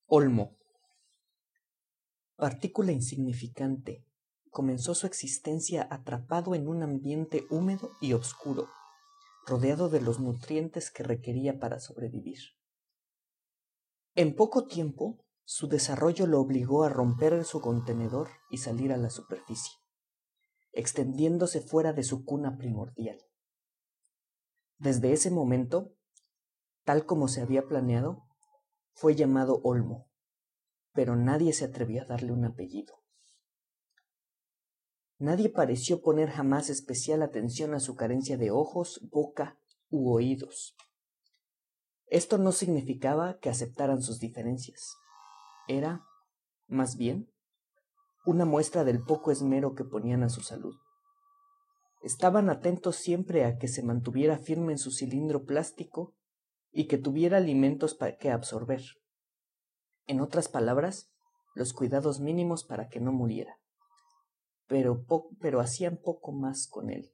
Olmo. Partícula insignificante, comenzó su existencia atrapado en un ambiente húmedo y oscuro, rodeado de los nutrientes que requería para sobrevivir. En poco tiempo, su desarrollo lo obligó a romper su contenedor y salir a la superficie, extendiéndose fuera de su cuna primordial. Desde ese momento, tal como se había planeado, fue llamado Olmo, pero nadie se atrevió a darle un apellido. Nadie pareció poner jamás especial atención a su carencia de ojos, boca u oídos. Esto no significaba que aceptaran sus diferencias. Era, más bien, una muestra del poco esmero que ponían a su salud. Estaban atentos siempre a que se mantuviera firme en su cilindro plástico y que tuviera alimentos que absorber. En otras palabras, los cuidados mínimos para que no muriera. Pero hacían poco más con él.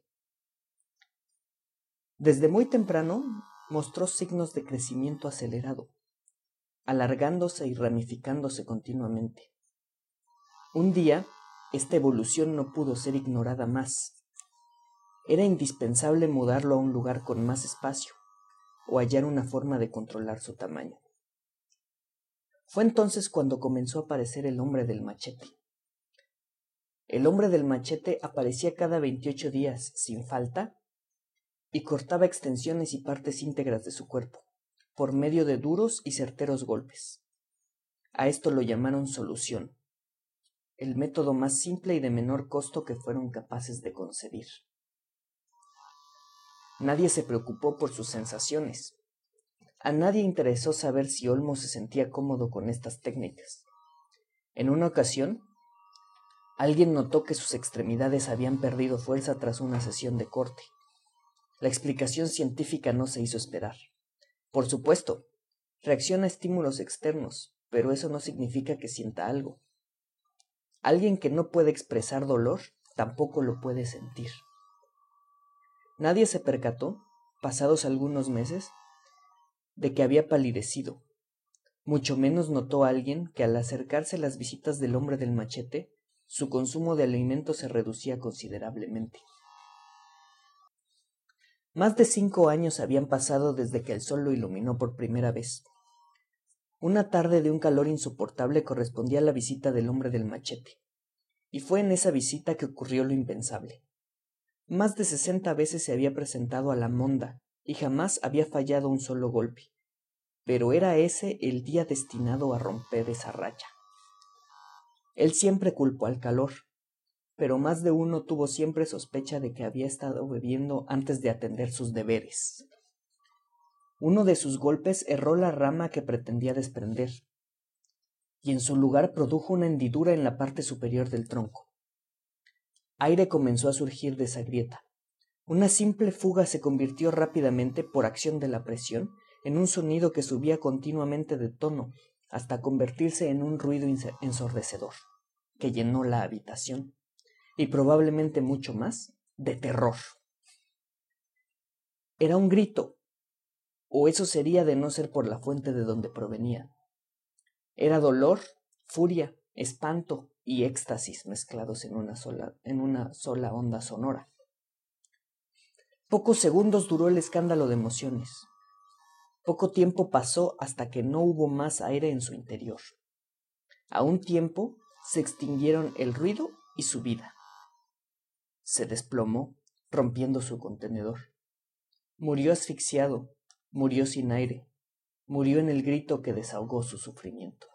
Desde muy temprano mostró signos de crecimiento acelerado, alargándose y ramificándose continuamente. Un día, esta evolución no pudo ser ignorada más. Era indispensable mudarlo a un lugar con más espacio o hallar una forma de controlar su tamaño. Fue entonces cuando comenzó a aparecer el hombre del machete. El hombre del machete aparecía cada 28 días, sin falta, y cortaba extensiones y partes íntegras de su cuerpo, por medio de duros y certeros golpes. A esto lo llamaron solución, el método más simple y de menor costo que fueron capaces de concebir. Nadie se preocupó por sus sensaciones. A nadie interesó saber si Olmo se sentía cómodo con estas técnicas. En una ocasión, alguien notó que sus extremidades habían perdido fuerza tras una sesión de corte. La explicación científica no se hizo esperar. Por supuesto, reacciona a estímulos externos, pero eso no significa que sienta algo. Alguien que no puede expresar dolor tampoco lo puede sentir. Nadie se percató, pasados algunos meses, de que había palidecido. Mucho menos notó alguien que al acercarse las visitas del hombre del machete, su consumo de alimentos se reducía considerablemente. Más de 5 años habían pasado desde que el sol lo iluminó por primera vez. Una tarde de un calor insoportable correspondía a la visita del hombre del machete, y fue en esa visita que ocurrió lo impensable. Más de 60 veces se había presentado a la monda, y jamás había fallado un solo golpe, pero era ese el día destinado a romper esa racha. Él siempre culpó al calor, pero más de uno tuvo siempre sospecha de que había estado bebiendo antes de atender sus deberes. Uno de sus golpes erró la rama que pretendía desprender, y en su lugar produjo una hendidura en la parte superior del tronco. Aire comenzó a surgir de esa grieta. Una simple fuga se convirtió rápidamente, por acción de la presión, en un sonido que subía continuamente de tono, hasta convertirse en un ruido ensordecedor, que llenó la habitación, y probablemente mucho más, de terror. Era un grito, o eso sería de no ser por la fuente de donde provenía. Era dolor, furia, espanto y éxtasis mezclados en una sola onda sonora. Pocos segundos duró el escándalo de emociones. Poco tiempo pasó hasta que no hubo más aire en su interior. A un tiempo se extinguieron el ruido y su vida. Se desplomó, rompiendo su contenedor. Murió asfixiado, murió sin aire, murió en el grito que desahogó su sufrimiento.